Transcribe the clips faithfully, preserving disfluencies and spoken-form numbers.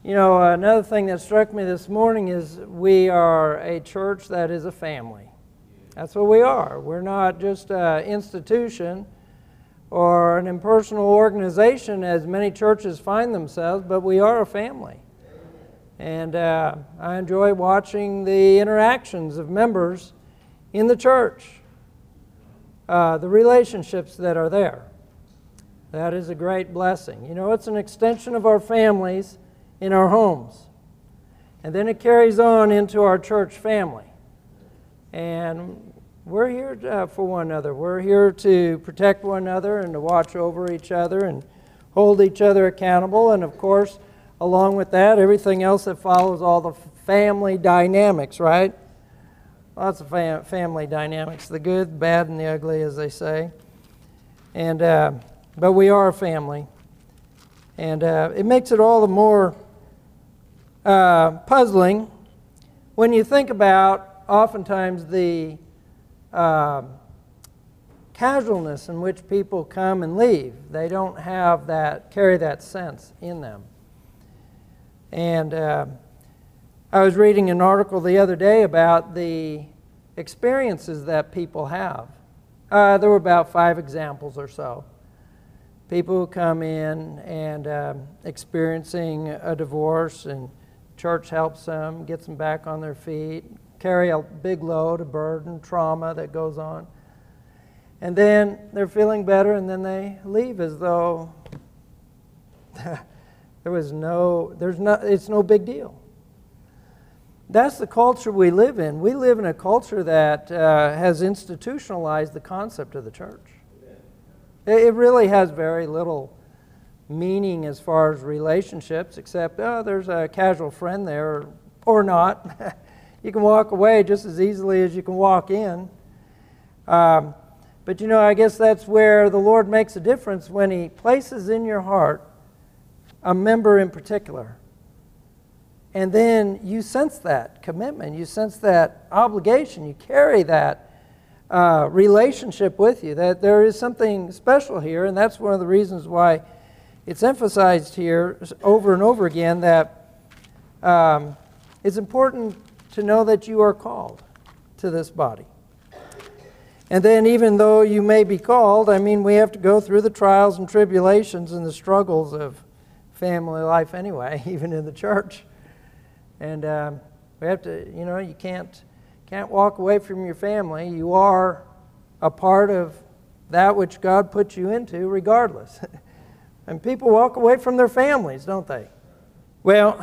You know, another thing that struck me this morning is we are a church that is a family. That's what we are. We're not just an institution or an impersonal organization as many churches find themselves, but we are a family. And uh, I enjoy watching the interactions of members in the church, uh, the relationships that are there. That is a great blessing. You know, it's an extension of our families in our homes. And then it carries on into our church family. And we're here uh, for one another. We're here to protect one another and to watch over each other and hold each other accountable. And of course, along with that, everything else that follows, all the family dynamics, right? Lots of fam- family dynamics, the good, the bad, and the ugly, as they say. And uh, but we are a family. And uh, it makes it all the more Uh, puzzling when you think about oftentimes the uh, casualness in which people come and leave. They don't have that, carry that sense in them. And uh, I was reading an article the other day about the experiences that people have. Uh, there were about five examples or so. People who come in and uh, experiencing a divorce, and church helps them, gets them back on their feet, carry a big load, a burden, trauma that goes on. And then they're feeling better, and then they leave as though there was no, there's no, it's no big deal. That's the culture we live in. We live in a culture that uh, has institutionalized the concept of the church. It really has very little meaning as far as relationships, except, oh, there's a casual friend there, or, or not. You can walk away just as easily as you can walk in. Um, but you know, I guess that's where the Lord makes a difference, when He places in your heart a member in particular. And then you sense that commitment, you sense that obligation, you carry that uh, relationship with you, that there is something special here, and that's one of the reasons why it's emphasized here over and over again that um, it's important to know that you are called to this body. And then even though you may be called, I mean, we have to go through the trials and tribulations and the struggles of family life anyway, even in the church. And um, we have to, you know, you can't, can't walk away from your family. You are a part of that which God put you into regardless. And people walk away from their families, don't they? Well,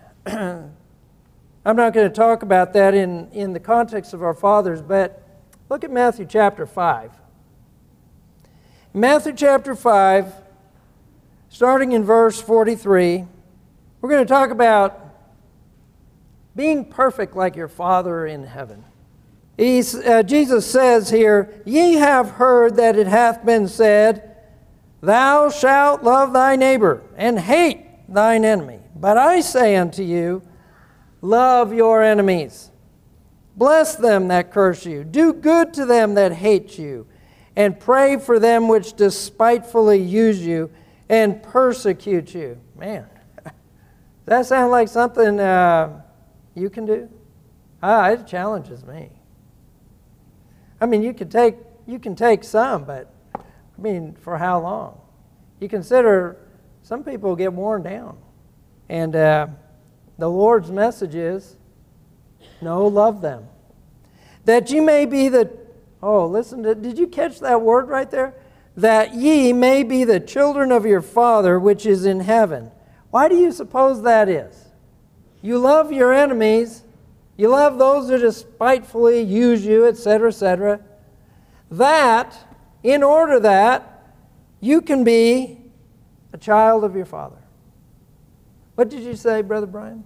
I'm not going to talk about that in, in the context of our fathers, but look at Matthew chapter five. Matthew chapter five, starting in verse forty-three, we're going to talk about being perfect like your Father in heaven. He's, uh, Jesus says here, "Ye have heard that it hath been said, Thou shalt love thy neighbor, and hate thine enemy. But I say unto you, love your enemies. Bless them that curse you. Do good to them that hate you. And pray for them which despitefully use you and persecute you." Man, does that sound like something uh, you can do? Ah, it challenges me. I mean, you can take you can take some, but I mean, for how long? You consider some people get worn down. And uh, the Lord's message is, no, love them. That ye may be the, oh, listen, to, did you catch that word right there? That ye may be the children of your Father which is in heaven. Why do you suppose that is? You love your enemies. You love those who despitefully use you, et cetera, et cetera. That, in order that you can be a child of your Father. What did you say, Brother Brian?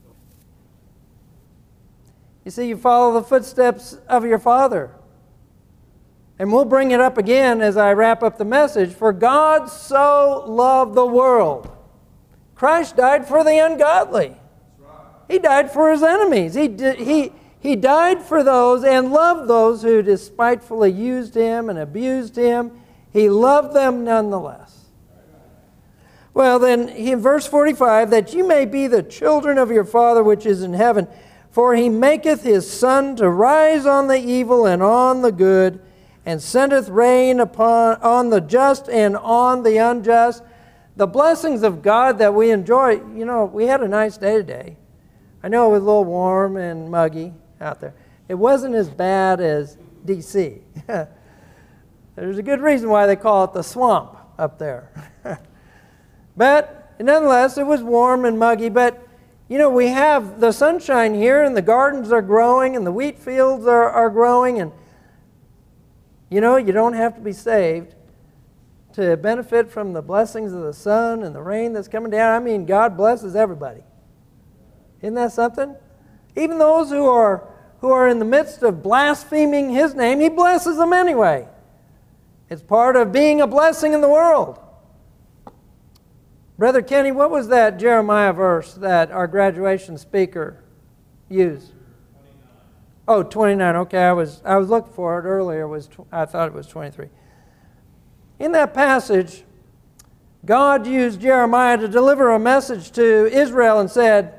You see, you follow the footsteps of your Father. And we'll bring it up again as I wrap up the message. For God so loved the world. Christ died for the ungodly. He died for His enemies. He, did, he, he died for those and loved those who despitefully used Him and abused Him. He loved them nonetheless. Well, then, he, in verse forty-five, that you may be the children of your Father which is in heaven, for he maketh his sun to rise on the evil and on the good, and sendeth rain upon on the just and on the unjust. The blessings of God that we enjoy, you know, we had a nice day today. I know it was a little warm and muggy out there. It wasn't as bad as D C There's a good reason why they call it the swamp up there. But nonetheless, it was warm and muggy. But, you know, we have the sunshine here, and the gardens are growing, and the wheat fields are, are growing. And, you know, you don't have to be saved to benefit from the blessings of the sun and the rain that's coming down. I mean, God blesses everybody. Isn't that something? Even those who are who are in the midst of blaspheming His name, He blesses them anyway. It's part of being a blessing in the world. Brother Kenny, what was that Jeremiah verse that our graduation speaker used? twenty-nine. Oh, twenty-nine. Okay, I was I was looking for it earlier. It was I thought it was twenty-three. In that passage, God used Jeremiah to deliver a message to Israel and said,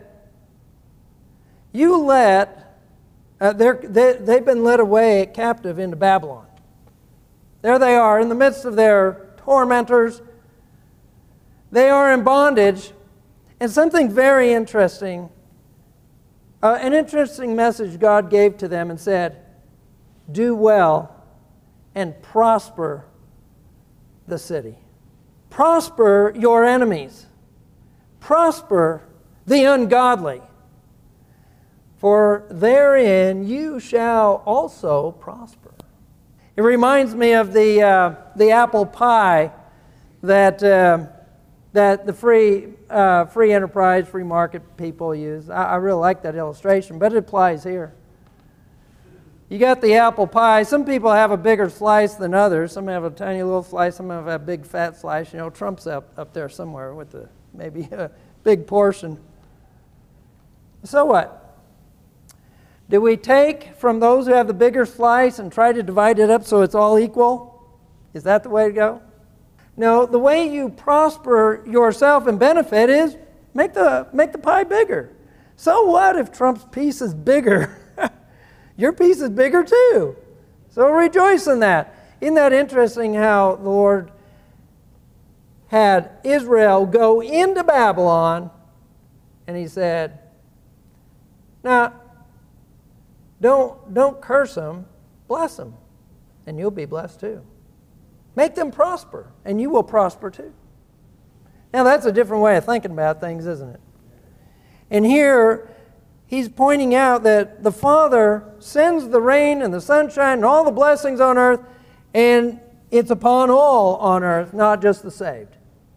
you let, uh, they, they've been led away captive into Babylon. There they are in the midst of their tormentors. They are in bondage. And something very interesting, uh, an interesting message God gave to them and said, do well and prosper the city. Prosper your enemies. Prosper the ungodly. For therein you shall also prosper. It reminds me of the uh, the apple pie that uh, that the free uh, free enterprise, free market people use. I, I really like that illustration, but it applies here. You got the apple pie. Some people have a bigger slice than others. Some have a tiny little slice. Some have a big fat slice. You know, Trump's up up there somewhere with the maybe a big portion. So what? Do we take from those who have the bigger slice and try to divide it up so it's all equal? Is that the way to go? No, the way you prosper yourself and benefit is make the, make the pie bigger. So what if Trump's piece is bigger? Your piece is bigger too. So rejoice in that. Isn't that interesting how the Lord had Israel go into Babylon and He said, now, Don't, don't curse them, bless them, and you'll be blessed too. Make them prosper, and you will prosper too. Now that's a different way of thinking about things, isn't it? And here, He's pointing out that the Father sends the rain and the sunshine and all the blessings on earth, and it's upon all on earth, not just the saved.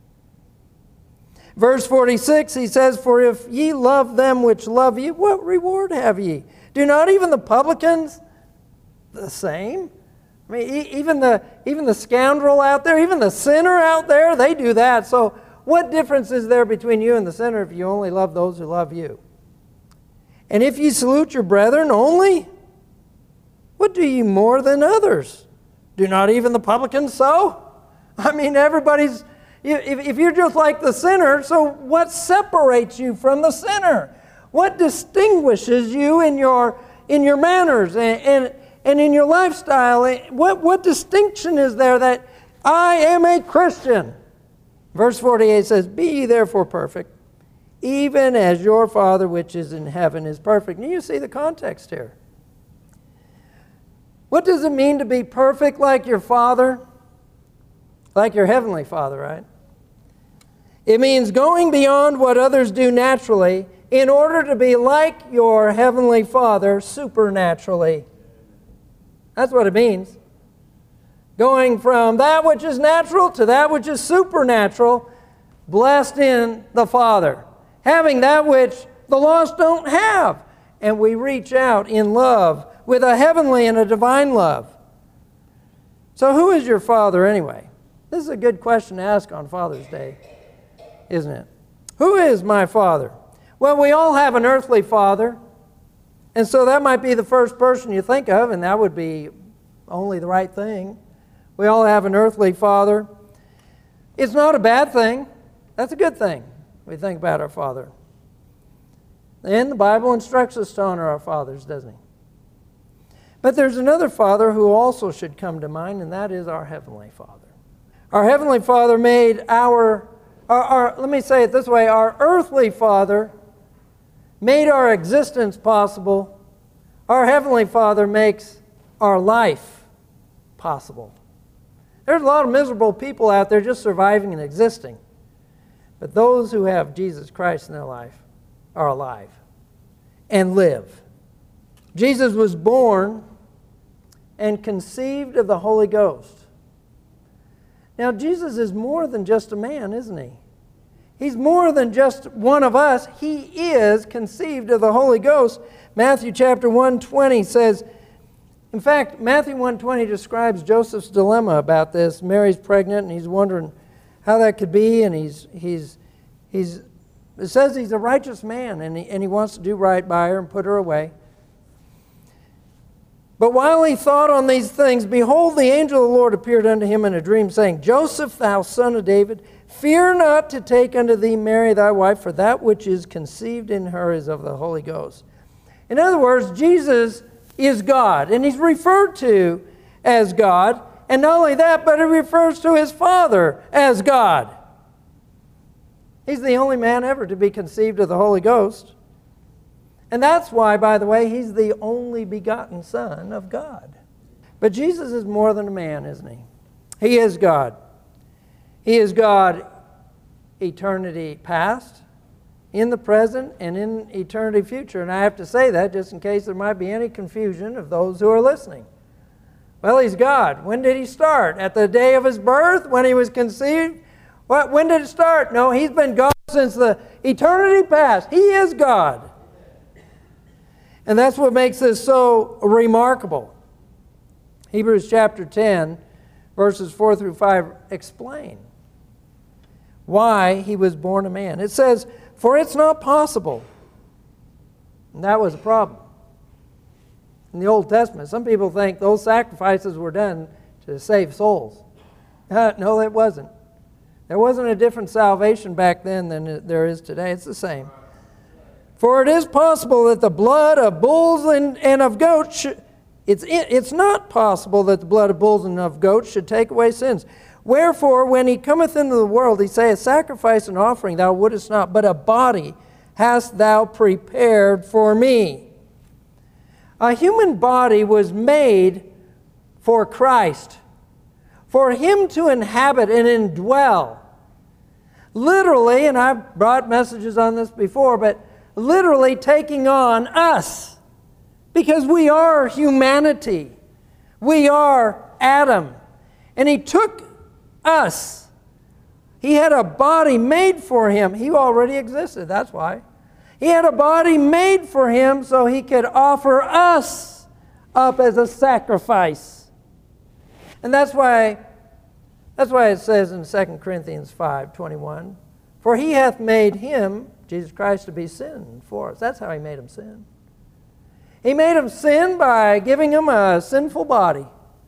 Verse forty-six, He says, for if ye love them which love you, what reward have ye? Do not even the publicans the same? I mean, e- even the even the scoundrel out there, even the sinner out there, they do that. So what difference is there between you and the sinner if you only love those who love you? And if ye salute your brethren only, what do ye more than others? Do not even the publicans so? I mean, everybody's, if, if you're just like the sinner, so what separates you from the sinner? What distinguishes you in your in your manners and, and, and in your lifestyle? What, what distinction is there that I am a Christian? Verse forty-eight says, be ye therefore perfect, even as your Father which is in heaven is perfect. And you see the context here. What does it mean to be perfect like your Father? Like your heavenly Father, right? It means going beyond what others do naturally in order to be like your heavenly Father supernaturally. That's what it means. Going from that which is natural to that which is supernatural, blessed in the Father. Having that which the lost don't have. And we reach out in love with a heavenly and a divine love. So who is your Father anyway? This is a good question to ask on Father's Day, isn't it? Who is my Father? Well, we all have an earthly father, and so that might be the first person you think of, and that would be only the right thing. We all have an earthly father. It's not a bad thing. That's a good thing. We think about our Father. And the Bible instructs us to honor our fathers, doesn't it? But there's another Father who also should come to mind, and that is our Heavenly Father. Our Heavenly Father made our, our, our, let me say it this way, our earthly Father made our existence possible. Our Heavenly Father makes our life possible. There's a lot of miserable people out there just surviving and existing. But those who have Jesus Christ in their life are alive and live. Jesus was born and conceived of the Holy Ghost. Now, Jesus is more than just a man, isn't he? He's more than just one of us. He is conceived of the Holy Ghost. Matthew chapter one twenty says, in fact, Matthew one twenty describes Joseph's dilemma about this. Mary's pregnant, and he's wondering how that could be, and he's, he's, he's, it says he's a righteous man, and he, and he wants to do right by her and put her away. But while he thought on these things, behold, the angel of the Lord appeared unto him in a dream, saying, Joseph, thou son of David, fear not to take unto thee Mary thy wife, for that which is conceived in her is of the Holy Ghost. In other words, Jesus is God, and he's referred to as God. And not only that, but he refers to his Father as God. He's the only man ever to be conceived of the Holy Ghost. And that's why, by the way, he's the only begotten Son of God. But Jesus is more than a man, isn't he? He is God. He is God eternity past, in the present, and in eternity future. And I have to say that just in case there might be any confusion of those who are listening. Well, he's God. When did he start? At the day of his birth? When he was conceived? What? When did it start? No, he's been God since the eternity past. He is God. And that's what makes this so remarkable. Hebrews chapter ten, verses four through five explain why he was born a man. It says, for it's not possible. And that was a problem. In the Old Testament, some people think those sacrifices were done to save souls. Uh, no, it wasn't. There wasn't a different salvation back then than there is today. It's the same. For it is possible that the blood of bulls and, and of goats, should, it's, it's not possible that the blood of bulls and of goats should take away sins. Wherefore, when he cometh into the world, he saith, sacrifice and offering thou wouldest not, but a body hast thou prepared for me. A human body was made for Christ, for him to inhabit and indwell. Literally, and I've brought messages on this before, but literally taking on us, because we are humanity. We are Adam. And he took us. He had a body made for him. He already existed, that's why. He had a body made for him so he could offer us up as a sacrifice. And that's why, that's why it says in Second Corinthians five twenty-one, for he hath made him, Jesus Christ, to be sin for us. That's how he made him sin. He made him sin by giving him a sinful body.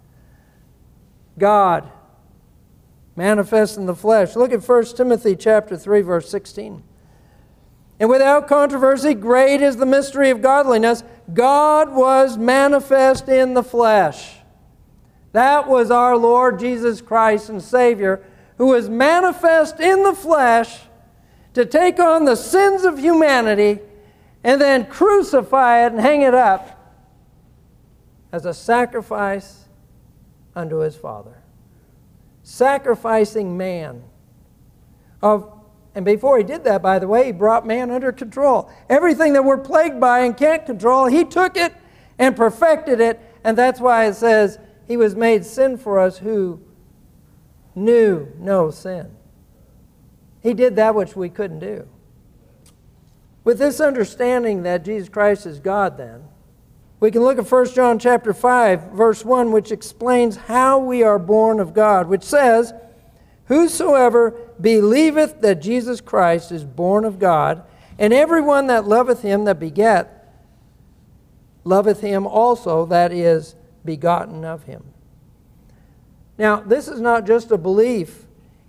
God manifest in the flesh. Look at First Timothy chapter three, verse sixteen. And without controversy, great is the mystery of godliness. God was manifest in the flesh. That was our Lord Jesus Christ and Savior, who was manifest in the flesh to take on the sins of humanity and then crucify it and hang it up as a sacrifice unto his Father. Sacrificing man. Of, and before he did that, by the way, he brought man under control. Everything that we're plagued by and can't control, he took it and perfected it. And that's why it says he was made sin for us who knew no sin. He did that which we couldn't do. With this understanding that Jesus Christ is God, then, we can look at First John chapter five, verse one, which explains how we are born of God, which says, whosoever believeth that Jesus Christ is born of God, and everyone that loveth him that begat, loveth him also that is begotten of him. Now, this is not just a belief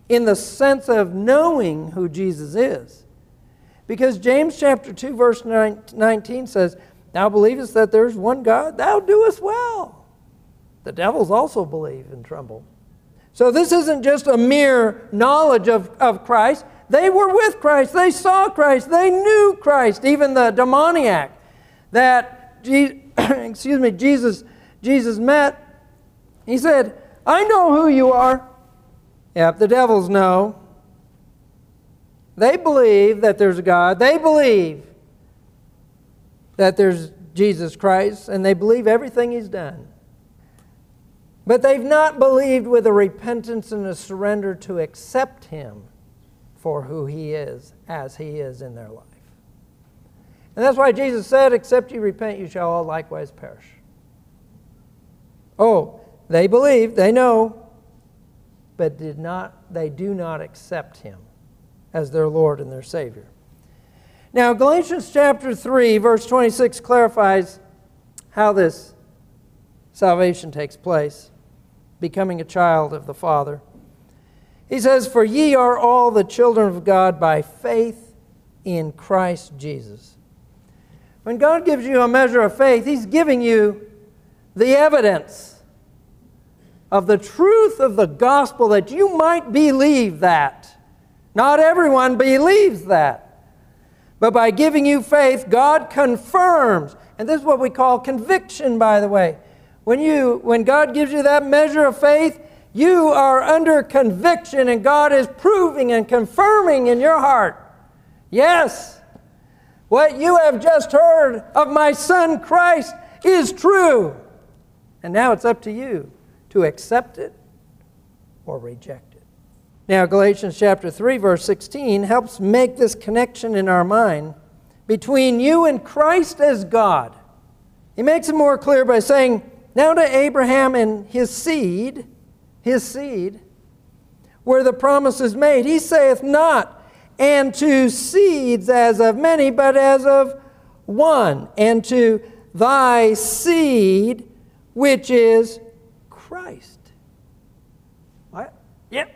in the sense of knowing who Jesus is. Because James chapter two, verse nineteen says, "Thou believest that there is one God, thou doest well. The devils also believe and tremble." So this isn't just a mere knowledge of, of Christ. They were with Christ. They saw Christ. They knew Christ. Even the demoniac that Je- excuse me, Jesus, Jesus met, he said, "I know who you are." Yep, the devils know. They believe that there's a God. They believe that there's Jesus Christ, and they believe everything He's done. But they've not believed with a repentance and a surrender to accept Him for who He is, as He is in their life. And that's why Jesus said, "Except you repent, you shall all likewise perish." Oh, they believe, they know, but did not, they do not accept Him as their Lord and their Savior. Now, Galatians chapter three, verse twenty-six clarifies how this salvation takes place, becoming a child of the Father. He says, "For ye are all the children of God by faith in Christ Jesus." When God gives you a measure of faith, He's giving you the evidence of the truth of the gospel that you might believe that. Not everyone believes that. But by giving you faith, God confirms. And this is what we call conviction, by the way. When you, when God gives you that measure of faith, you are under conviction, and God is proving and confirming in your heart, yes, what you have just heard of my Son Christ is true. And now it's up to you to accept it or reject it. Now, Galatians chapter three, verse sixteen helps make this connection in our mind between you and Christ as God. He makes it more clear by saying, "Now to Abraham and his seed, his seed, where the promise is made, he saith not, and to seeds as of many, but as of one, and to thy seed, which is Christ." What? Yep.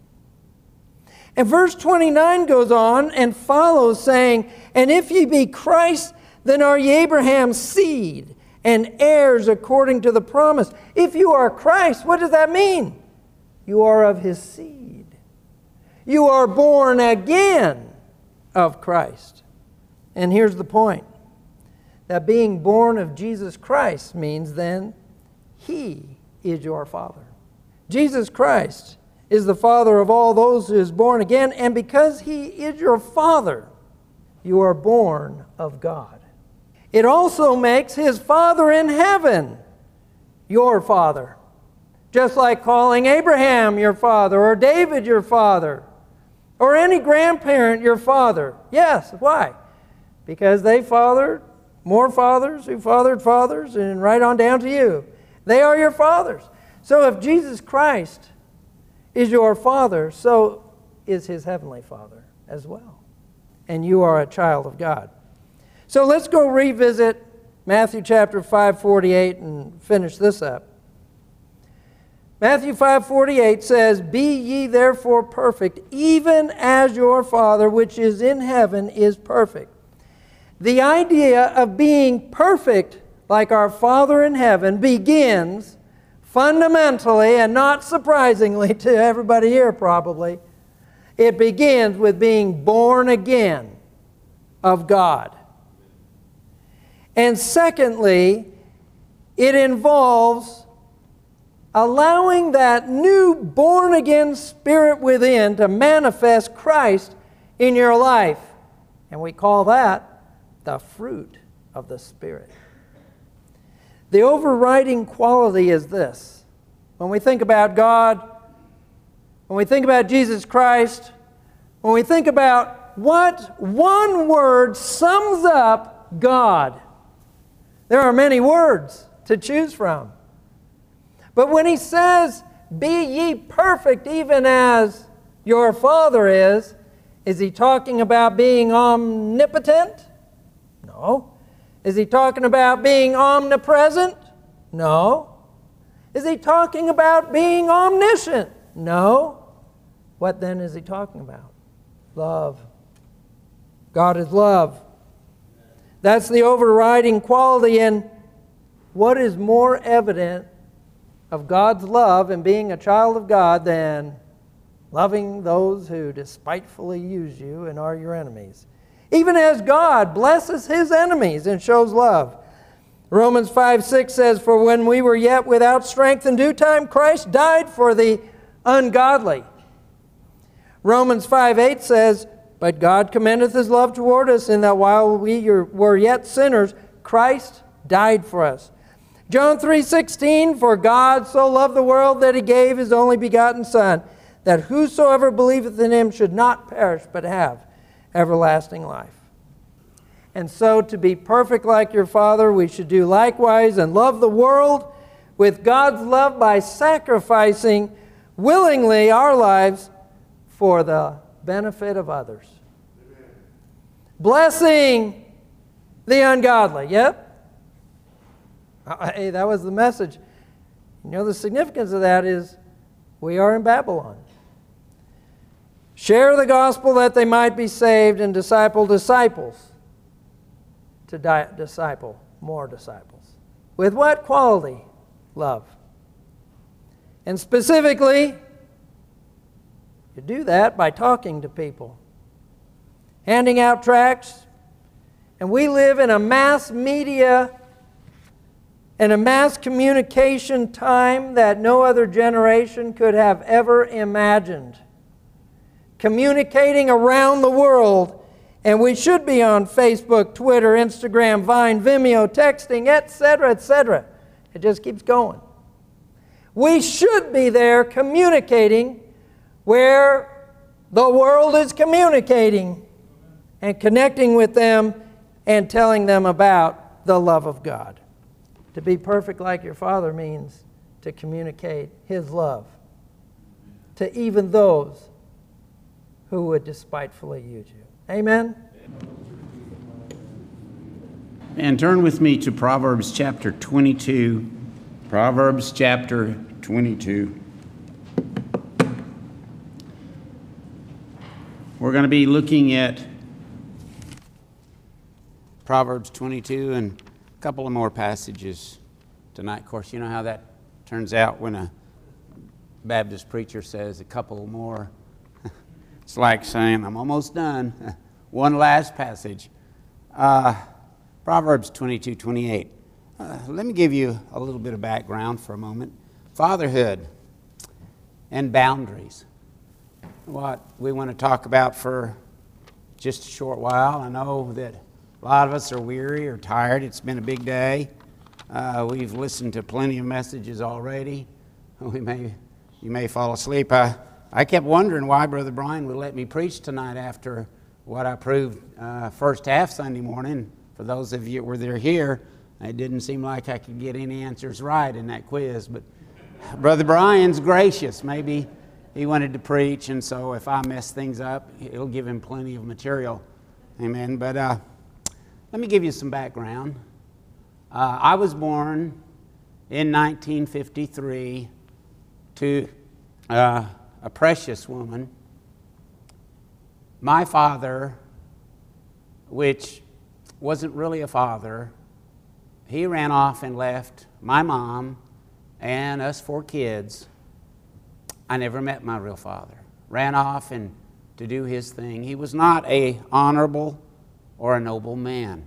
And verse twenty-nine goes on and follows, saying, "And if ye be Christ, then are ye Abraham's seed, and heirs according to the promise." If you are Christ, what does that mean? You are of His seed. You are born again of Christ. And here's the point. That being born of Jesus Christ means then He is your Father. Jesus Christ is the Father of all those who is born again, and because He is your Father, you are born of God. It also makes His Father in heaven your Father. Just like calling Abraham your father, or David your father, or any grandparent your father. Yes, why? Because they fathered more fathers who fathered fathers, and right on down to you. They are your fathers. So if Jesus Christ is your Father, so is His Heavenly Father as well. And you are a child of God. So let's go revisit Matthew chapter five forty-eight and finish this up. Matthew five forty-eight says, "Be ye therefore perfect, even as your Father which is in heaven is perfect." The idea of being perfect like our Father in heaven begins fundamentally, and not surprisingly to everybody here probably, it begins with being born again of God. And secondly, it involves allowing that new born-again spirit within to manifest Christ in your life. And we call that the fruit of the Spirit. The overriding quality is this. When we think about God, when we think about Jesus Christ, when we think about what one word sums up God, there are many words to choose from. But when He says, "Be ye perfect even as your Father is," is He talking about being omnipotent? No. Is He talking about being omnipresent? No. Is He talking about being omniscient? No. What then is he talking about? Love. God is love. That's the overriding quality. And what is more evident of God's love and being a child of God than loving those who despitefully use you and are your enemies? Even as God blesses His enemies and shows love. Romans five six says, "For when we were yet without strength, in due time Christ died for the ungodly." Romans five eight says, "But God commendeth His love toward us, in that while we were yet sinners, Christ died for us." John three sixteen, "For God so loved the world that He gave His only begotten Son, that whosoever believeth in Him should not perish, but have everlasting life." And so to be perfect like your Father, we should do likewise and love the world with God's love by sacrificing willingly our lives for the benefit of others. Amen. Blessing the ungodly. Yep. Hey, that was the message. You know, the significance of that is we are in Babylon. Share the gospel that they might be saved, and disciple disciples to di- disciple more disciples. With what quality? Love. And specifically, you do that by talking to people, handing out tracts. And we live in a mass media and a mass communication time that no other generation could have ever imagined. Communicating around the world, and we should be on Facebook, Twitter, Instagram, Vine, Vimeo, texting, et cetera, et cetera. It just keeps going. We should be there communicating where the world is communicating and connecting with them and telling them about the love of God. To be perfect like your Father means to communicate His love to even those who would despitefully use you. Amen? And turn with me to Proverbs chapter twenty-two. Proverbs chapter twenty-two. We're going to be looking at Proverbs twenty-two and a couple of more passages tonight. Of course, you know how that turns out when a Baptist preacher says a couple more. It's like saying, I'm almost done. One last passage. Uh, Proverbs twenty-two twenty-eight. Uh, let me give you a little bit of background for a moment. Fatherhood and boundaries. What we want to talk about for just a short while. I know that a lot of us are weary or tired. It's been a big day. Uh, we've listened to plenty of messages already. We may, you may fall asleep. I, I kept wondering why Brother Brian would let me preach tonight after what I proved uh, first half Sunday morning. For those of you who were there here, it didn't seem like I could get any answers right in that quiz. But Brother Brian's gracious. Maybe he wanted to preach, and so if I mess things up, it'll give him plenty of material. Amen. But uh, let me give you some background. Uh, I was born in nineteen fifty-three to uh, a precious woman. My father, which wasn't really a father, he ran off and left my mom and us four kids. I never met my real father. Ran off and to do his thing. He was not a honorable or a noble man.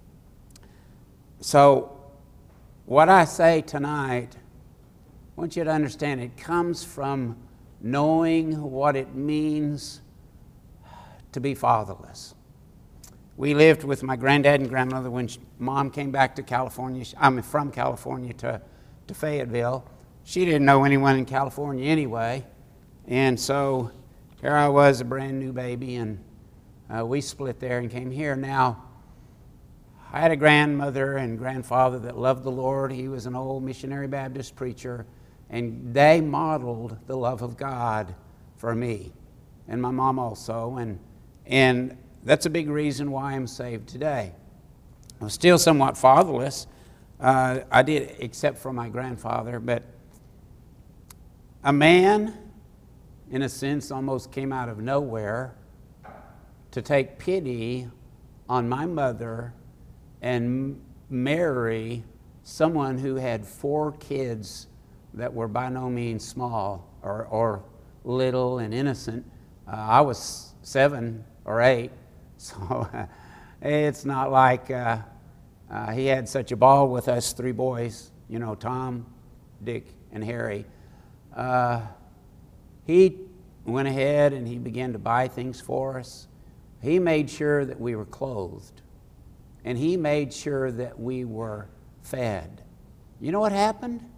So what I say tonight, I want you to understand it comes from knowing what it means to be fatherless. We lived with my granddad and grandmother when Mom came back to California. I'm from California to, to Fayetteville. She didn't know anyone in California anyway. And so here I was, a brand new baby, and uh, we split there and came here. Now, I had a grandmother and grandfather that loved the Lord. He was an old missionary Baptist preacher, and they modeled the love of God for me, and my mom also. And, and that's a big reason why I'm saved today. I'm still somewhat fatherless. Uh, I did, except for my grandfather, but a man in a sense, almost came out of nowhere to take pity on my mother and marry someone who had four kids that were by no means small or, or little and innocent. Uh, I was seven or eight, so it's not like uh, uh, he had such a ball with us three boys, you know, Tom, Dick, and Harry. Uh, he went ahead and he began to buy things for us. He made sure that we were clothed, and he made sure that we were fed. You know what happened?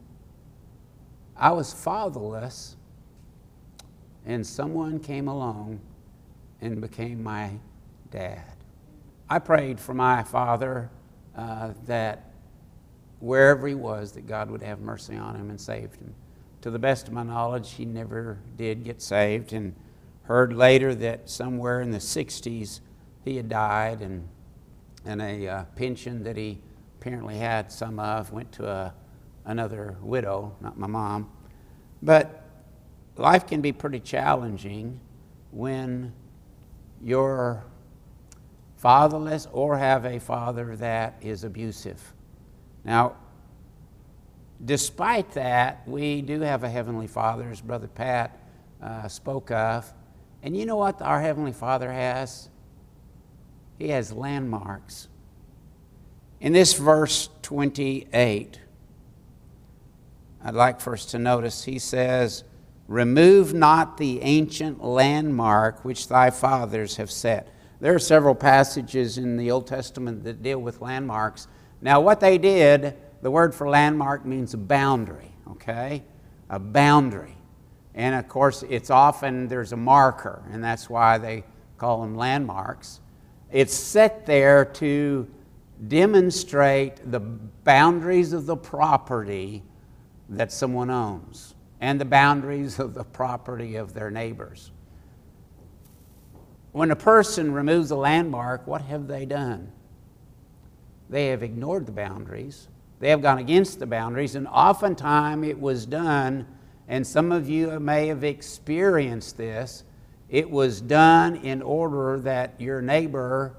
I was fatherless, and someone came along and became my dad. I prayed for my father uh, that wherever he was, that God would have mercy on him and saved him. To the best of my knowledge, he never did get saved, and heard later that somewhere in the sixties he had died, and, and a uh, pension that he apparently had some of went to a, another widow, not my mom. But life can be pretty challenging when you're fatherless or have a father that is abusive. Now, despite that, we do have a Heavenly Father, as Brother Pat uh, spoke of. And you know what our Heavenly Father has? He has landmarks. In this verse twenty-eight, I'd like for us to notice, he says, "Remove not the ancient landmark which thy fathers have set." There are several passages in the Old Testament that deal with landmarks. Now, what they did, the word for landmark means a boundary, okay? A boundary. And of course, it's often, there's a marker, and that's why they call them landmarks. It's set there to demonstrate the boundaries of the property that someone owns and the boundaries of the property of their neighbors. When a person removes a landmark, what have they done? They have ignored the boundaries. They have gone against the boundaries, and oftentimes it was done, and some of you may have experienced this, it was done in order that your neighbor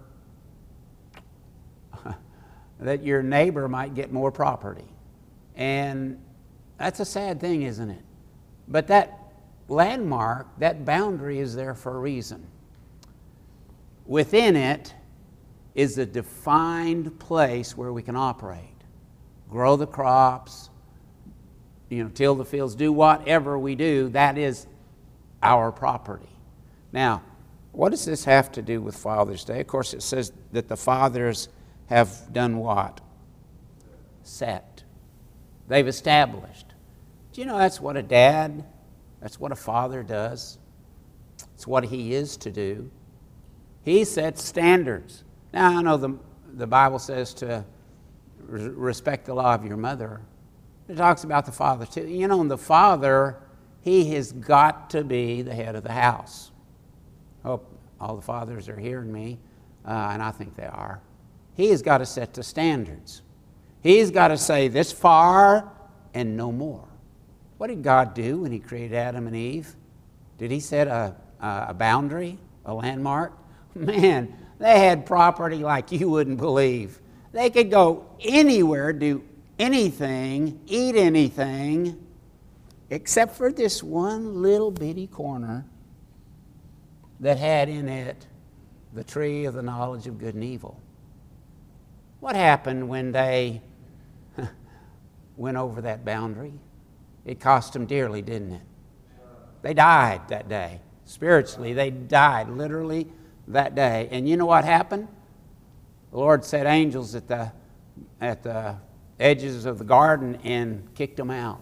that your neighbor might get more property. And that's a sad thing, isn't it? But that landmark, that boundary is there for a reason. Within it is a defined place where we can operate. Grow the crops, you know, till the fields, do whatever we do, that is our property. Now, what does this have to do with Father's Day? Of course, it says that the fathers have done what? Set. They've established. Do you know that's what a dad, that's what a father does? It's what he is to do. He sets standards. Now, I know the, the Bible says to respect the law of your mother. It talks about the father too. You know, the father, he has got to be the head of the house. Hope all the fathers are hearing me, uh, and I think they are. He has got to set the standards. He's got to say this far and no more. What did God do when he created Adam and Eve? Did he set a, a boundary, a landmark? Man, they had property like you wouldn't believe. They could go anywhere, do anything, eat anything, except for this one little bitty corner that had in it the tree of the knowledge of good and evil. What happened when they went over that boundary? It cost them dearly, didn't it? They died that day. Spiritually, they died literally that day. And you know what happened? The Lord set angels at the, at the edges of the garden and kicked them out.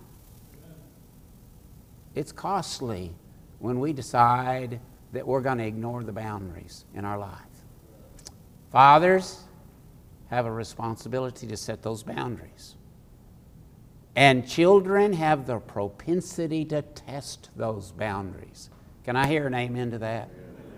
It's costly when we decide that we're going to ignore the boundaries in our life. Fathers have a responsibility to set those boundaries. And children have the propensity to test those boundaries. Can I hear an amen to that?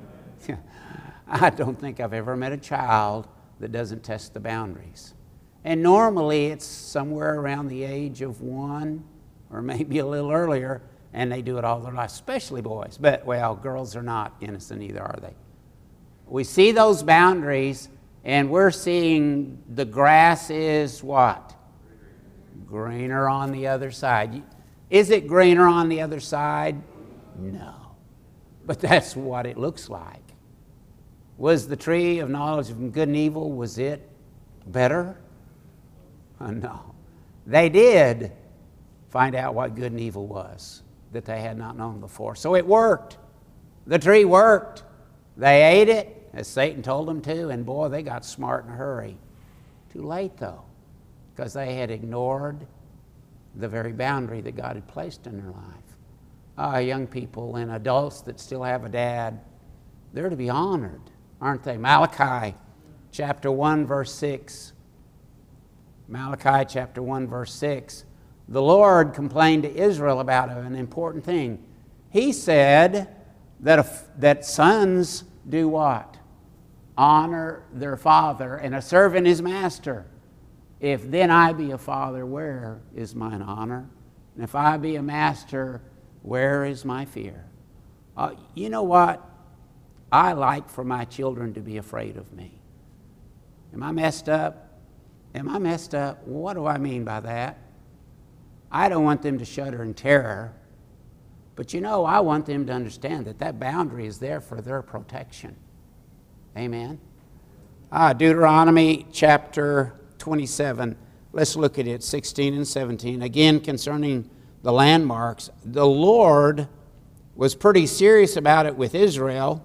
I don't think I've ever met a child that doesn't test the boundaries. And normally it's somewhere around the age of one, or maybe a little earlier, and they do it all their life, especially boys. But, well, girls are not innocent either, are they? We see those boundaries, and we're seeing the grass is what? Greener on the other side. Is it greener on the other side? No. But that's what it looks like. Was the tree of knowledge of good and evil, was it better? Uh, no. They did find out what good and evil was that they had not known before. So it worked. The tree worked. They ate it, as Satan told them to, and boy, they got smart in a hurry. Too late, though, because they had ignored the very boundary that God had placed in their life. Uh, young people and adults that still have a dad, they're to be honored, aren't they? Malachi chapter one, verse six. Malachi chapter one, verse six. The Lord complained to Israel about an important thing. He said that, if, that sons do what? Honor their father, and a servant his master. If then I be a father, where is mine honor? And if I be a master, where is my fear? Uh, you know what? I like for my children to be afraid of me. Am I messed up? Am I messed up? What do I mean by that? I don't want them to shudder in terror. But you know, I want them to understand that that boundary is there for their protection. Amen? Ah, Deuteronomy chapter twenty-seven. Let's look at it, sixteen and seventeen. Again, concerning the landmarks. The Lord was pretty serious about it with Israel.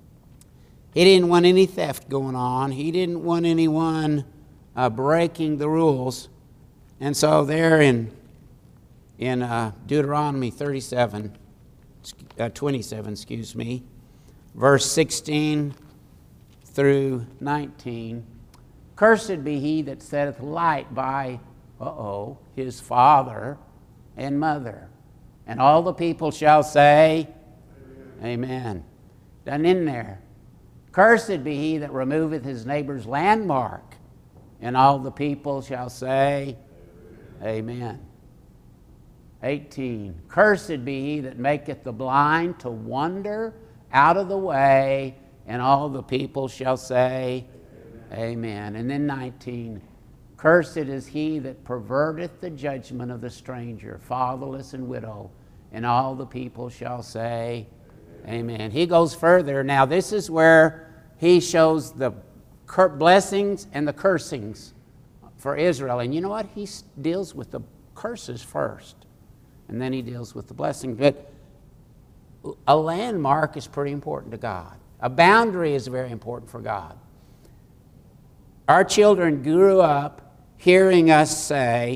He didn't want any theft going on. He didn't want anyone uh, breaking the rules. And so there in, in uh, Deuteronomy thirty-seven, uh, twenty-seven, excuse me, verse sixteen through nineteen, cursed be he that setteth light by, uh-oh, his father and mother. And all the people shall say, Amen. Amen. Done in there. Cursed be he that removeth his neighbor's landmark. And all the people shall say, Amen. Amen. eighteen. Cursed be he that maketh the blind to wander out of the way. And all the people shall say, Amen. Amen. And then nineteen. Cursed is he that perverteth the judgment of the stranger, fatherless and widow, and all the people shall say, Amen. Amen. He goes further. Now this is where he shows the blessings and the cursings for Israel. And you know what? He deals with the curses first, and then he deals with the blessings. But a landmark is pretty important to God. A boundary is very important for God. Our children grew up hearing us say,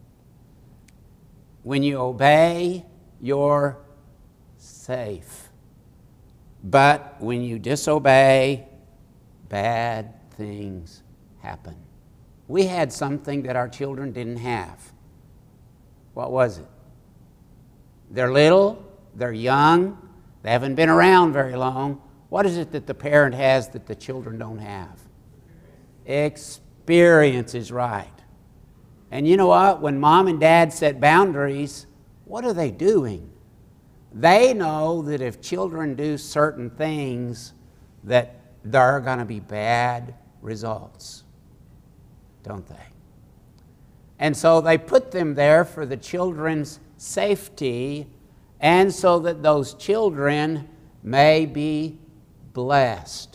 when you obey, you're safe. But when you disobey, bad things happen. We had something that our children didn't have. What was it? They're little, they're young, they haven't been around very long. What is it that the parent has that the children don't have? Experience is right. And you know what? When mom and dad set boundaries, what are they doing? They know that if children do certain things, that there are going to be bad results, don't they? And so they put them there for the children's safety, and so that those children may be blessed.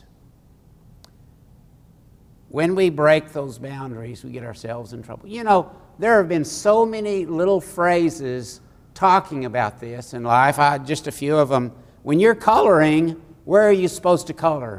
When we break those boundaries, we get ourselves in trouble. You know, there have been so many little phrases talking about this in life. I, just a few of them. When you're coloring, where are you supposed to color?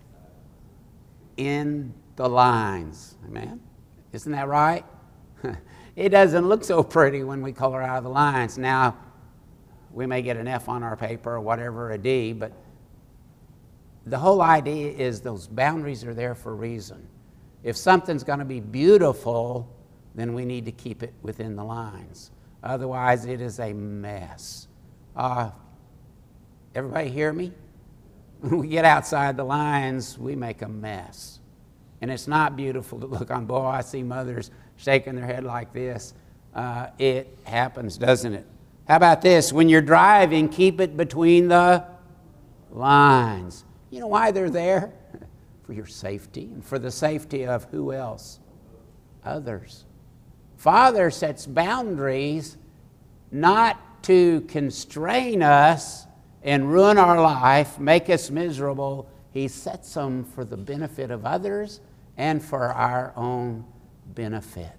In the lines. Amen? Isn't that right? It doesn't look so pretty when we color out of the lines. Now, we may get an F on our paper or whatever, a D, but the whole idea is those boundaries are there for a reason. If something's going to be beautiful, then we need to keep it within the lines. Otherwise, it is a mess. Uh, everybody hear me? When we get outside the lines, we make a mess. And it's not beautiful to look on. Boy, I see mothers shaking their head like this. Uh, it happens, doesn't it? How about this? When you're driving, keep it between the lines. You know why they're there? For your safety and for the safety of who else? Others. Father sets boundaries not to constrain us and ruin our life, make us miserable. He sets them for the benefit of others and for our own benefit.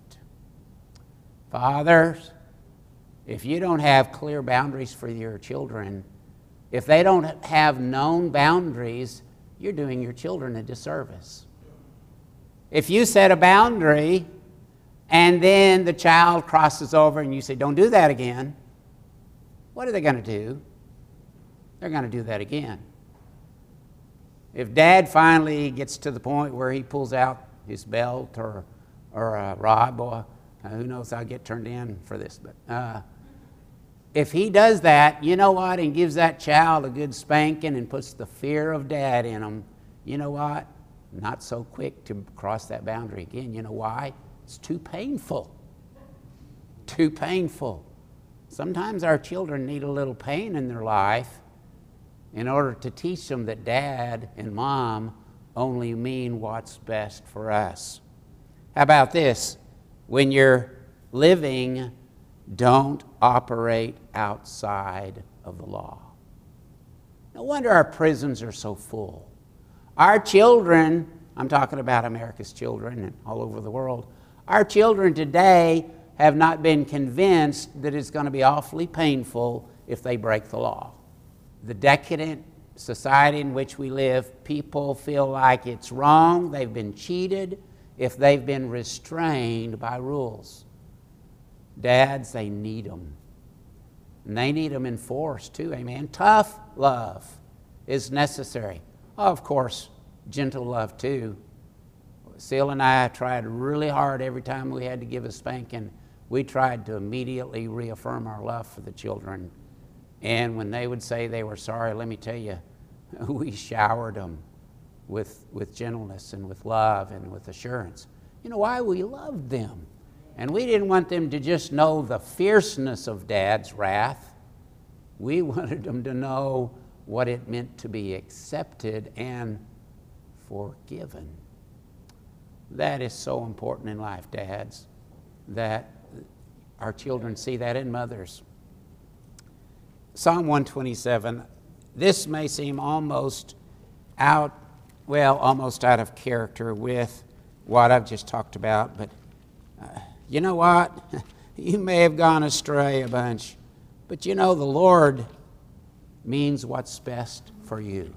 Fathers, if you don't have clear boundaries for your children, if they don't have known boundaries, you're doing your children a disservice. If you set a boundary and then the child crosses over and you say, don't do that again, what are they going to do? They're going to do that again. If Dad finally gets to the point where he pulls out his belt or, or a rod, boy, uh, who knows, I'll get turned in for this, but uh, if he does that, you know what, and gives that child a good spanking and puts the fear of Dad in them, you know what, not so quick to cross that boundary again. You know why? It's too painful. Too painful. Sometimes our children need a little pain in their life in order to teach them that Dad and Mom only mean what's best for us. How about this? When you're living, don't operate outside of the law. No wonder our prisons are so full. Our children, I'm talking about America's children and all over the world, our children today have not been convinced that it's going to be awfully painful if they break the law. The decadent society in which we live, people feel like it's wrong, they've been cheated if they've been restrained by rules. Dads, they need them. And they need them enforced too, amen. Tough love is necessary. Oh, of course, gentle love too. Seal and I tried really hard every time we had to give a spanking. We tried to immediately reaffirm our love for the children. And when they would say they were sorry, let me tell you, we showered them with, with gentleness and with love and with assurance. You know why? We loved them. And we didn't want them to just know the fierceness of Dad's wrath. We wanted them to know what it meant to be accepted and forgiven. That is so important in life, dads, that our children see that in mothers. Psalm one twenty-seven, this may seem almost out, well, almost out of character with what I've just talked about, but uh, you know what? You may have gone astray a bunch, but you know the Lord means what's best for you.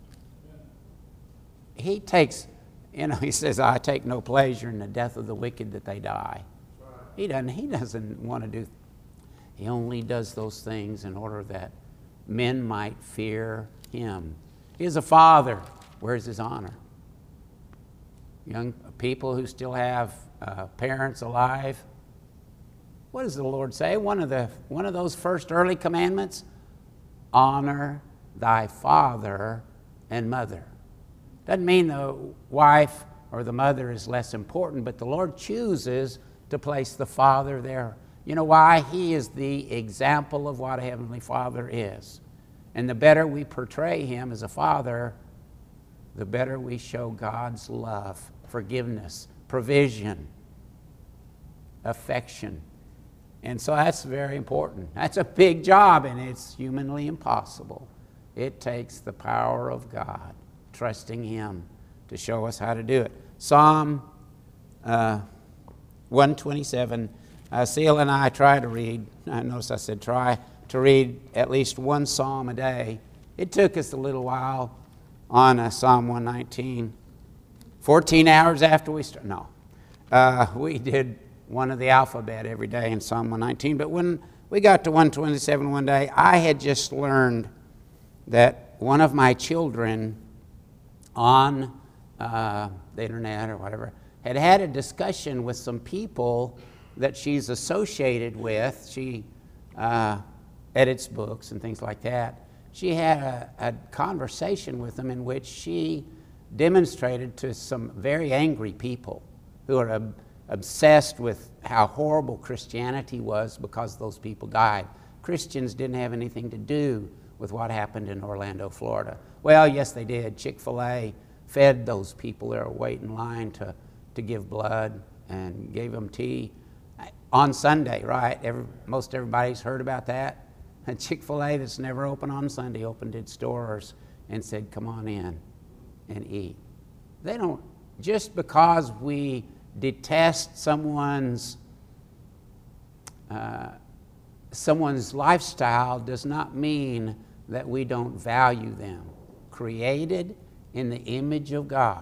He takes, you know, he says, I take no pleasure in the death of the wicked that they die. He doesn't, he doesn't want to do, he only does those things in order that men might fear him. He is a father. Where's his honor? Young people who still have uh, parents alive. What does the Lord say? One of the one of those first early commandments: honor thy father and mother. Doesn't mean the wife or the mother is less important, but the Lord chooses to place the father there. You know why? He is the example of what a heavenly father is. And the better we portray him as a father, the better we show God's love, forgiveness, provision, affection. And so that's very important. That's a big job, and it's humanly impossible. It takes the power of God, trusting him to show us how to do it. Psalm uh, one twenty-seven, uh, Seal and I try to read, I notice I said try, to read at least one psalm a day. It took us a little while on uh, Psalm one nineteen. fourteen hours after we started, no. Uh, we did one of the alphabet every day in Psalm one nineteen. But when we got to one twenty-seven one day, I had just learned that one of my children on uh, the internet or whatever had had a discussion with some people that she's associated with. She uh, edits books and things like that. She had a, a conversation with them in which she demonstrated to some very angry people who are ob- obsessed with how horrible Christianity was because those people died. Christians didn't have anything to do with what happened in Orlando, Florida. Well, yes, they did. Chick-fil-A fed those people that were waiting in line to, to give blood and gave them tea on Sunday, right? Every, most everybody's heard about that. And Chick-fil-A, that's never open on Sunday, opened its doors and said, come on in and eat. They don't, just because we detest someone's uh, someone's lifestyle does not mean that we don't value them. Created in the image of God.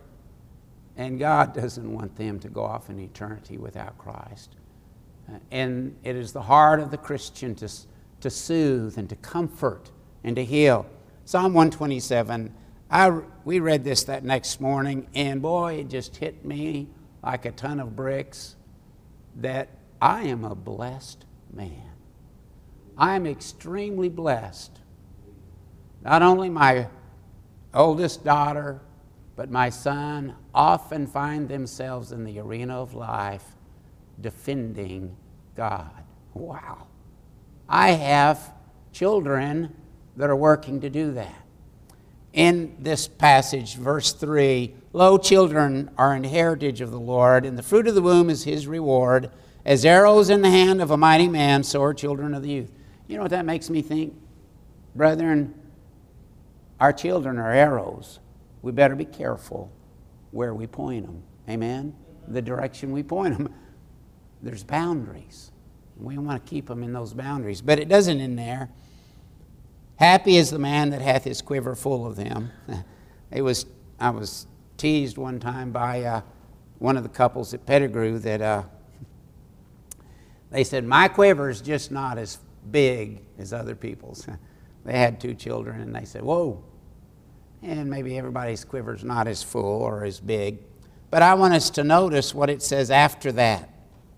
And God doesn't want them to go off in eternity without Christ. Uh, and it is the heart of the Christian to, to soothe and to comfort and to heal. Psalm one twenty-seven, I, we read this that next morning, and boy, it just hit me like a ton of bricks that I am a blessed man. I am extremely blessed. Not only my oldest daughter, but my son often find themselves in the arena of life defending God. Wow. I have children that are working to do that. In this passage, verse three, lo, children are an heritage of the Lord, and the fruit of the womb is his reward. As arrows in the hand of a mighty man, so are children of the youth. You know what that makes me think? Brethren, our children are arrows. We better be careful where we point them. Amen? The direction we point them. There's boundaries. We want to keep them in those boundaries. But it doesn't end there. Happy is the man that hath his quiver full of them. It was, I was teased one time by uh, one of the couples at Pettigrew that uh, they said, my quiver is just not as big as other people's. They had two children, and they said, whoa. And maybe everybody's quiver's not as full or as big. But I want us to notice what it says after that.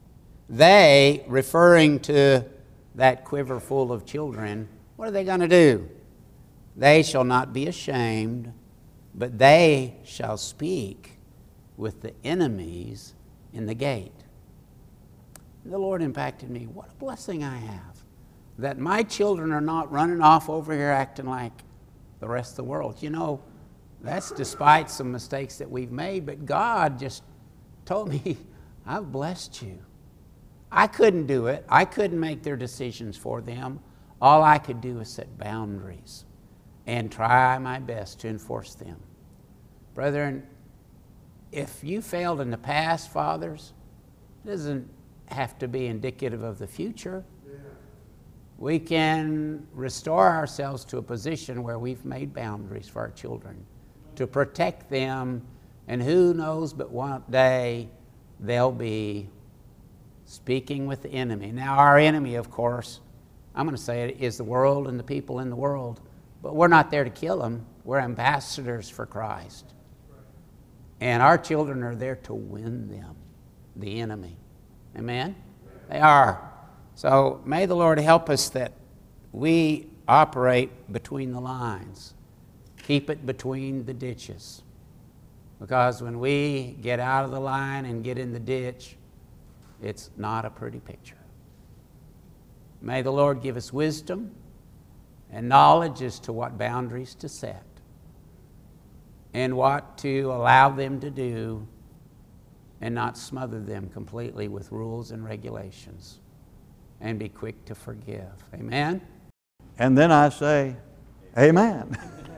They, referring to that quiver full of children, what are they going to do? They shall not be ashamed, but they shall speak with the enemies in the gate. The Lord impacted me. What a blessing I have that my children are not running off over here acting like the rest of the world. You know, that's despite some mistakes that we've made, but God just told me, I've blessed you. I couldn't do it. I couldn't make their decisions for them. All I could do is set boundaries and try my best to enforce them. Brethren, if you failed in the past, fathers, it doesn't have to be indicative of the future. Yeah. We can restore ourselves to a position where we've made boundaries for our children to protect them, and who knows but one day they'll be speaking with the enemy. Now, our enemy, of course, I'm going to say it, is the world and the people in the world, but we're not there to kill them. We're ambassadors for Christ. And our children are there to win them, the enemy. Amen? They are. So may the Lord help us that we operate between the lines. Keep it between the ditches. Because when we get out of the line and get in the ditch, it's not a pretty picture. May the Lord give us wisdom and knowledge as to what boundaries to set and what to allow them to do, and not smother them completely with rules and regulations, and be quick to forgive. Amen? And then I say, amen.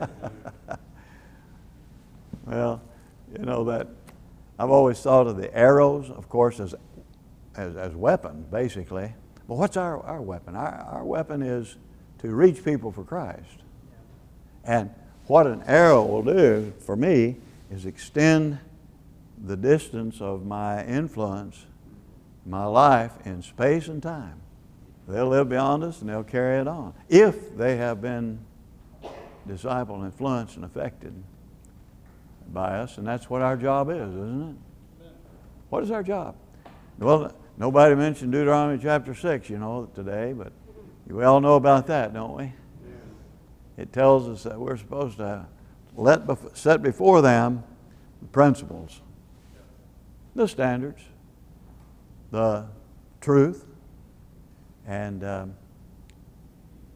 Well, you know that I've always thought of the arrows, of course, as as, as weapons, basically. But what's our, our weapon? Our, our weapon is to reach people for Christ. And what an arrow will do for me is extend the distance of my influence, my life in space and time. They'll live beyond us and they'll carry it on if they have been discipled, influenced, and affected by us. And that's what our job is, isn't it? What is our job? Well, nobody mentioned Deuteronomy chapter six, you know, today, but we all know about that, don't we? It tells us that we're supposed to let bef- set before them the principles, the standards, the truth, and um,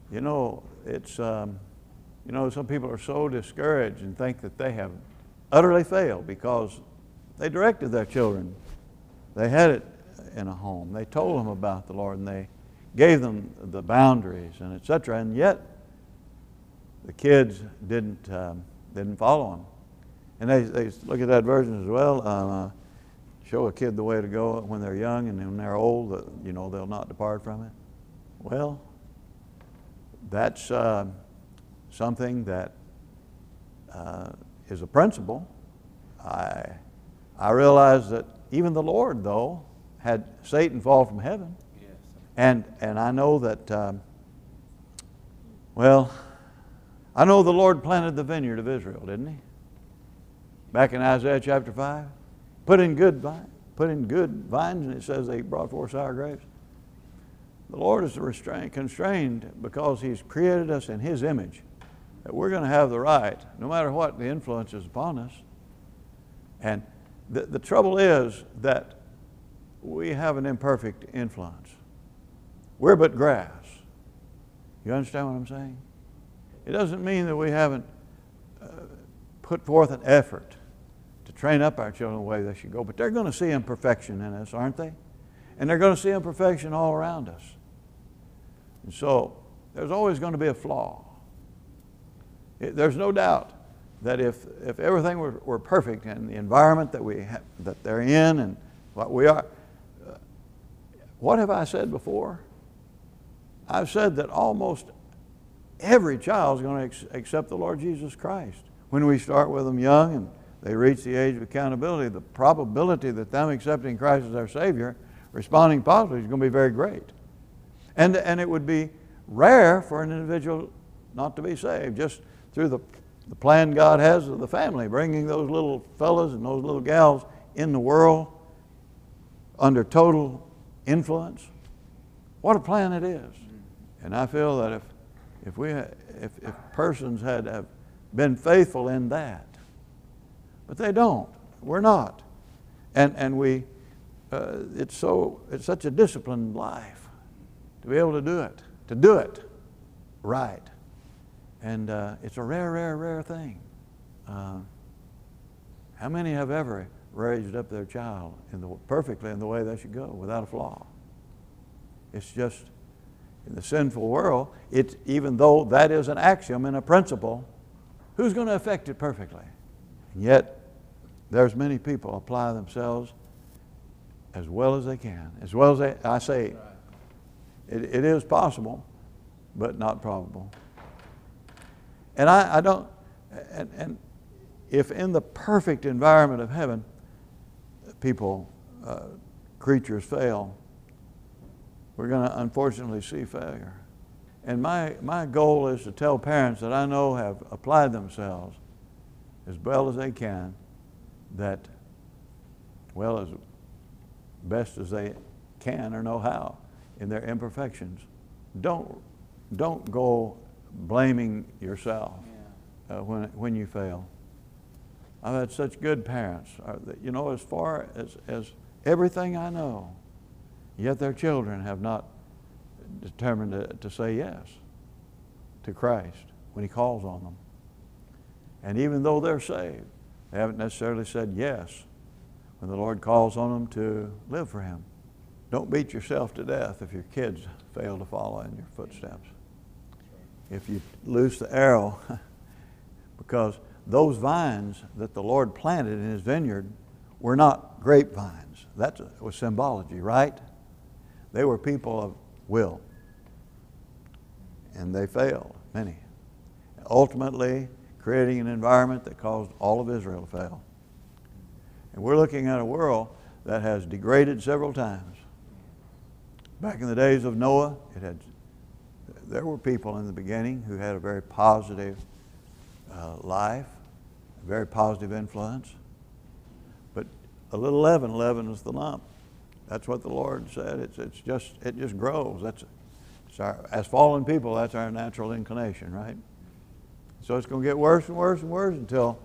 You know, it's, um, you know, some people are so discouraged and think that they have utterly failed because they directed their children. They had it in a home. They told them about the Lord and they gave them the boundaries and et cetera. And yet the kids didn't um, didn't follow them. And they, they look at that version as well. Uh, show a kid the way to go when they're young, and when they're old, uh, you know, they'll not depart from it. Well, that's uh, something that uh, is a principle. I I realize that even the Lord, though, had Satan fall from heaven. Yes. And and I know that, um, well, I know the Lord planted the vineyard of Israel, didn't He? Back in Isaiah chapter five. Put in good vine, put in good vines, and it says they brought forth sour grapes. The Lord is restrained, constrained because He's created us in His image, that we're going to have the right, no matter what the influence is upon us. And the, the trouble is that we have an imperfect influence. We're but grass. You understand what I'm saying? It doesn't mean that we haven't uh, put forth an effort to train up our children the way they should go, but they're going to see imperfection in us, aren't they? And they're going to see imperfection all around us. And so there's always going to be a flaw. It, there's no doubt that if, if everything were, were perfect in the environment that, we ha- that they're in and what we are, uh, what have I said before? I've said that almost every child is going to ex- accept the Lord Jesus Christ. When we start with them young and they reach the age of accountability, the probability that them accepting Christ as their Savior, responding positively, is going to be very great. And, and it would be rare for an individual not to be saved, just through the, the plan God has of the family, bringing those little fellas and those little gals in the world under total influence. What a plan it is. And I feel that if, if, we, if, if persons had have been faithful in that, but they don't, we're not. And, and we, uh, it's, so, it's such a disciplined life to be able to do it, to do it right. And uh, it's a rare, rare, rare thing. Uh, how many have ever raised up their child in the, perfectly in the way they should go, without a flaw? It's just, in the sinful world, it's, even though that is an axiom and a principle, who's going to affect it perfectly? And yet, there's many people apply themselves as well as they can. As well as they, I say, it, it is possible, but not probable. And I, I don't, and, and if in the perfect environment of heaven, people, uh, creatures fail, we're going to unfortunately see failure. And my, my goal is to tell parents that I know have applied themselves as well as they can, that, well, as best as they can or know how in their imperfections. Don't, don't go blaming yourself uh, when, when you fail. I've had such good parents, uh, that, you know, as far as, as everything I know, yet their children have not determined to, to say yes to Christ when He calls on them. And even though they're saved, they haven't necessarily said yes when the Lord calls on them to live for Him. Don't beat yourself to death if your kids fail to follow in your footsteps. If you loose the arrow, because those vines that the Lord planted in His vineyard were not grapevines. That was symbology, right? They were people of will. And they failed, many. Ultimately, creating an environment that caused all of Israel to fail. And we're looking at a world that has degraded several times. Back in the days of Noah, it had, there were people in the beginning who had a very positive uh, life, a very positive influence. But a little leaven leavens the lump. That's what the Lord said. It's, it's just, it just grows. That's, it's our, as fallen people, that's our natural inclination, right? So it's going to get worse and worse and worse until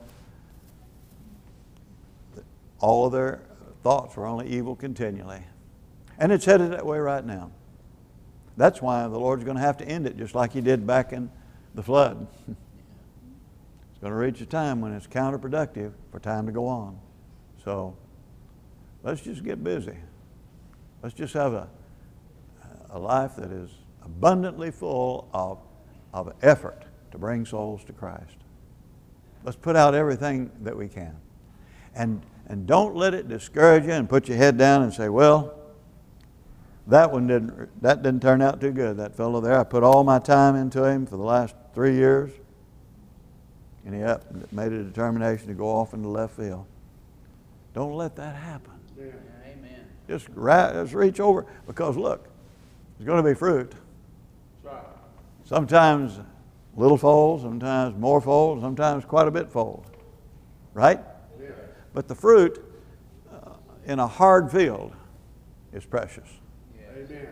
all of their thoughts were only evil continually. And it's headed that way right now. That's why the Lord's going to have to end it, just like He did back in the flood. It's going to reach a time when it's counterproductive for time to go on. So let's just get busy. Let's just have a, a life that is abundantly full of, of effort to bring souls to Christ. Let's put out everything that we can. And, and don't let it discourage you and put your head down and say, well, that one didn't, that didn't turn out too good, that fellow there. I put all my time into him for the last three years. And he up, made a determination to go off into left field. Don't let that happen. Yeah. Amen. Just, ra- just reach over, because look, there's going to be fruit. That's right. Sometimes little fold, sometimes more fold, sometimes quite a bit fold. Right? Yeah. But the fruit uh, in a hard field is precious. Yeah. Amen.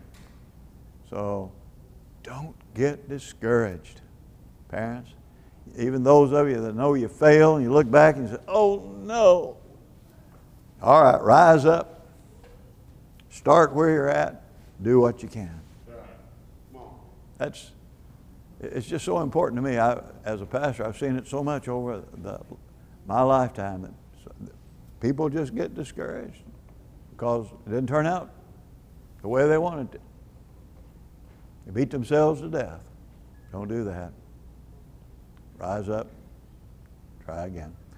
So don't get discouraged, parents. Even those of you that know you fail and you look back and you say, oh no. All right, rise up. Start where you're at. Do what you can. That's, it's just so important to me. I, as a pastor, I've seen it so much over the, my lifetime that people just get discouraged because it didn't turn out the way they wanted it. They beat themselves to death. Don't do that. Rise up. Try again.